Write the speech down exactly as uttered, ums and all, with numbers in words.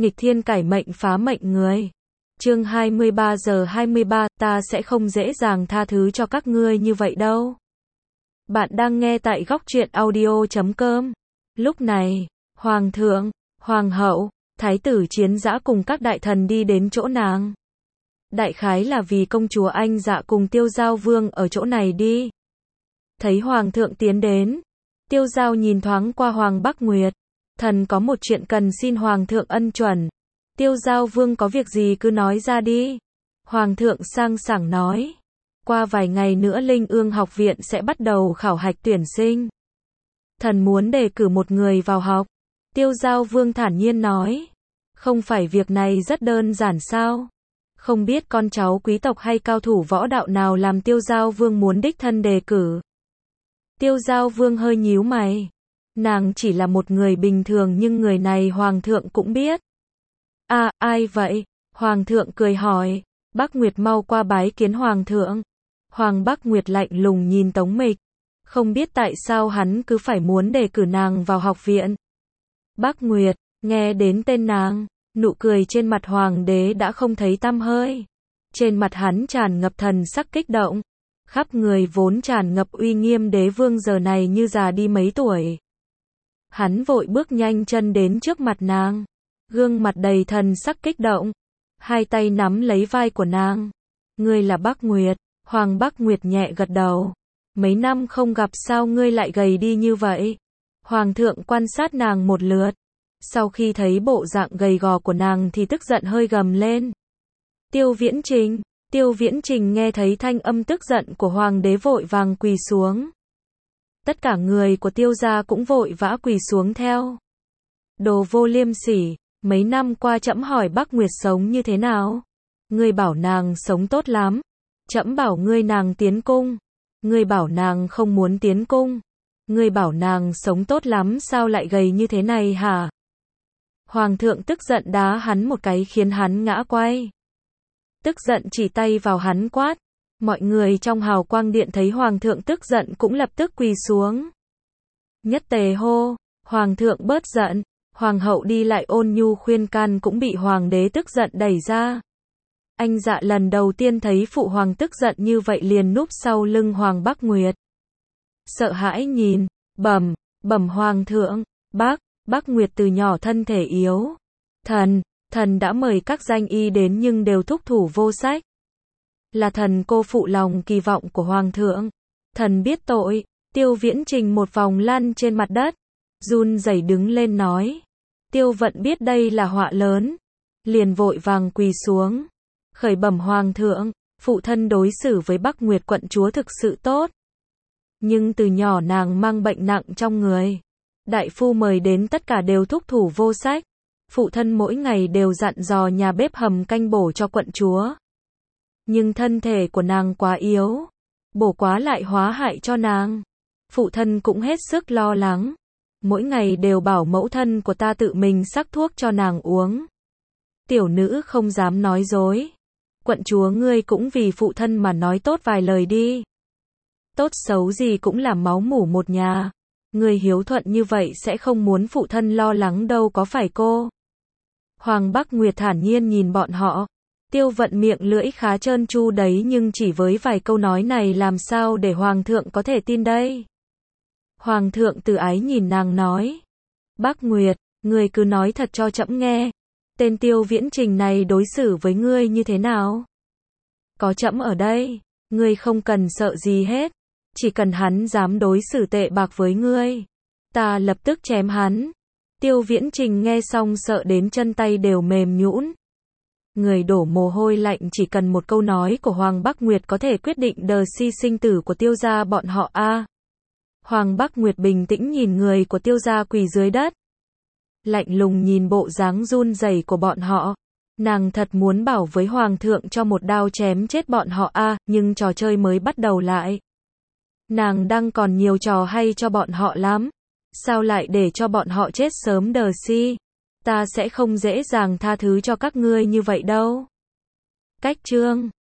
nghịch thiên cải mệnh phá mệnh người. Chương hai mươi ba giờ hai mươi ba, ta sẽ không dễ dàng tha thứ cho các ngươi như vậy đâu. Bạn đang nghe tại góc truyện audio chấm com. Lúc này, Hoàng thượng, Hoàng hậu, Thái tử Chiến Dã cùng các đại thần đi đến chỗ nàng. Đại khái là vì công chúa Anh Dạ cùng Tiêu Giao Vương ở chỗ này đi. Thấy Hoàng thượng tiến đến, Tiêu Giao nhìn thoáng qua Hoàng Bắc Nguyệt. Thần có một chuyện cần xin Hoàng thượng ân chuẩn. Tiêu Giao Vương có việc gì cứ nói ra đi. Hoàng thượng sang sảng nói. Qua vài ngày nữa Linh Ương học viện sẽ bắt đầu khảo hạch tuyển sinh. Thần muốn đề cử một người vào học. Tiêu Giao Vương thản nhiên nói. Không phải việc này rất đơn giản sao? Không biết con cháu quý tộc hay cao thủ võ đạo nào làm Tiêu Giao Vương muốn đích thân đề cử. Tiêu Giao Vương hơi nhíu mày. Nàng chỉ là một người bình thường nhưng người này Hoàng thượng cũng biết. À, ai vậy? Hoàng thượng cười hỏi. Bắc Nguyệt mau qua bái kiến Hoàng thượng. Hoàng Bắc Nguyệt lạnh lùng nhìn Tống Mịch. Không biết tại sao hắn cứ phải muốn đề cử nàng vào học viện. Bắc Nguyệt, nghe đến tên nàng, nụ cười trên mặt Hoàng đế đã không thấy tăm hơi. Trên mặt hắn tràn ngập thần sắc kích động. Khắp người vốn tràn ngập uy nghiêm đế vương giờ này như già đi mấy tuổi. Hắn vội bước nhanh chân đến trước mặt nàng. Gương mặt đầy thần sắc kích động. Hai tay nắm lấy vai của nàng. Ngươi là Bắc Nguyệt. Hoàng Bắc Nguyệt nhẹ gật đầu. Mấy năm không gặp sao ngươi lại gầy đi như vậy? Hoàng thượng quan sát nàng một lượt. Sau khi thấy bộ dạng gầy gò của nàng thì tức giận hơi gầm lên. Tiêu Viễn Trình. Tiêu Viễn Trình nghe thấy thanh âm tức giận của Hoàng đế vội vàng quỳ xuống. Tất cả người của Tiêu gia cũng vội vã quỳ xuống theo. Đồ vô liêm sỉ, mấy năm qua trẫm hỏi Bắc Nguyệt sống như thế nào? Ngươi bảo nàng sống tốt lắm. Trẫm bảo ngươi nàng tiến cung. Ngươi bảo nàng không muốn tiến cung. Ngươi bảo nàng sống tốt lắm sao lại gầy như thế này hả? Hoàng thượng tức giận đá hắn một cái khiến hắn ngã quay. Tức giận chỉ tay vào hắn quát. Mọi người trong hào quang điện thấy Hoàng thượng tức giận cũng lập tức quỳ xuống. Nhất tề hô, Hoàng thượng bớt giận. Hoàng hậu đi lại ôn nhu khuyên can cũng bị Hoàng đế tức giận đẩy ra. Anh Dạ lần đầu tiên thấy phụ hoàng tức giận như vậy liền núp sau lưng Hoàng Bắc Nguyệt. Sợ hãi nhìn, bẩm, bẩm Hoàng thượng, bác, Bắc Nguyệt từ nhỏ thân thể yếu. Thần, thần đã mời các danh y đến nhưng đều thúc thủ vô sách. Là thần cô phụ lòng kỳ vọng của Hoàng thượng. Thần biết tội. Tiêu Viễn Trình một vòng lăn trên mặt đất. Run rẩy đứng lên nói. Tiêu Vận biết đây là họa lớn. Liền vội vàng quỳ xuống. Khởi bẩm Hoàng thượng. Phụ thân đối xử với Bắc Nguyệt quận chúa thực sự tốt. Nhưng từ nhỏ nàng mang bệnh nặng trong người. Đại phu mời đến tất cả đều thúc thủ vô sách. Phụ thân mỗi ngày đều dặn dò nhà bếp hầm canh bổ cho quận chúa. Nhưng thân thể của nàng quá yếu. Bổ quá lại hóa hại cho nàng. Phụ thân cũng hết sức lo lắng. Mỗi ngày đều bảo mẫu thân của ta tự mình sắc thuốc cho nàng uống. Tiểu nữ không dám nói dối. Quận chúa ngươi cũng vì phụ thân mà nói tốt vài lời đi. Tốt xấu gì cũng là máu mủ một nhà. Ngươi hiếu thuận như vậy sẽ không muốn phụ thân lo lắng đâu có phải cô? Hoàng Bắc Nguyệt thản nhiên nhìn bọn họ. Tiêu Vận miệng lưỡi khá trơn tru đấy nhưng chỉ với vài câu nói này làm sao để Hoàng thượng có thể tin đây? Hoàng thượng từ ái nhìn nàng nói. Bắc Nguyệt, ngươi cứ nói thật cho trẫm nghe. Tên Tiêu Viễn Trình này đối xử với ngươi như thế nào? Có trẫm ở đây, ngươi không cần sợ gì hết. Chỉ cần hắn dám đối xử tệ bạc với ngươi, ta lập tức chém hắn. Tiêu Viễn Trình nghe xong sợ đến chân tay đều mềm nhũn. Người đổ mồ hôi lạnh chỉ cần một câu nói của Hoàng Bắc Nguyệt có thể quyết định đời si sinh tử của Tiêu gia bọn họ a. À, Hoàng Bắc Nguyệt bình tĩnh nhìn người của Tiêu gia quỳ dưới đất. Lạnh lùng nhìn bộ dáng run rẩy của bọn họ. Nàng thật muốn bảo với Hoàng thượng cho một đao chém chết bọn họ a, à, nhưng trò chơi mới bắt đầu lại. Nàng đang còn nhiều trò hay cho bọn họ lắm. Sao lại để cho bọn họ chết sớm đờ si? Ta sẽ không dễ dàng tha thứ cho các ngươi như vậy đâu. Cách chương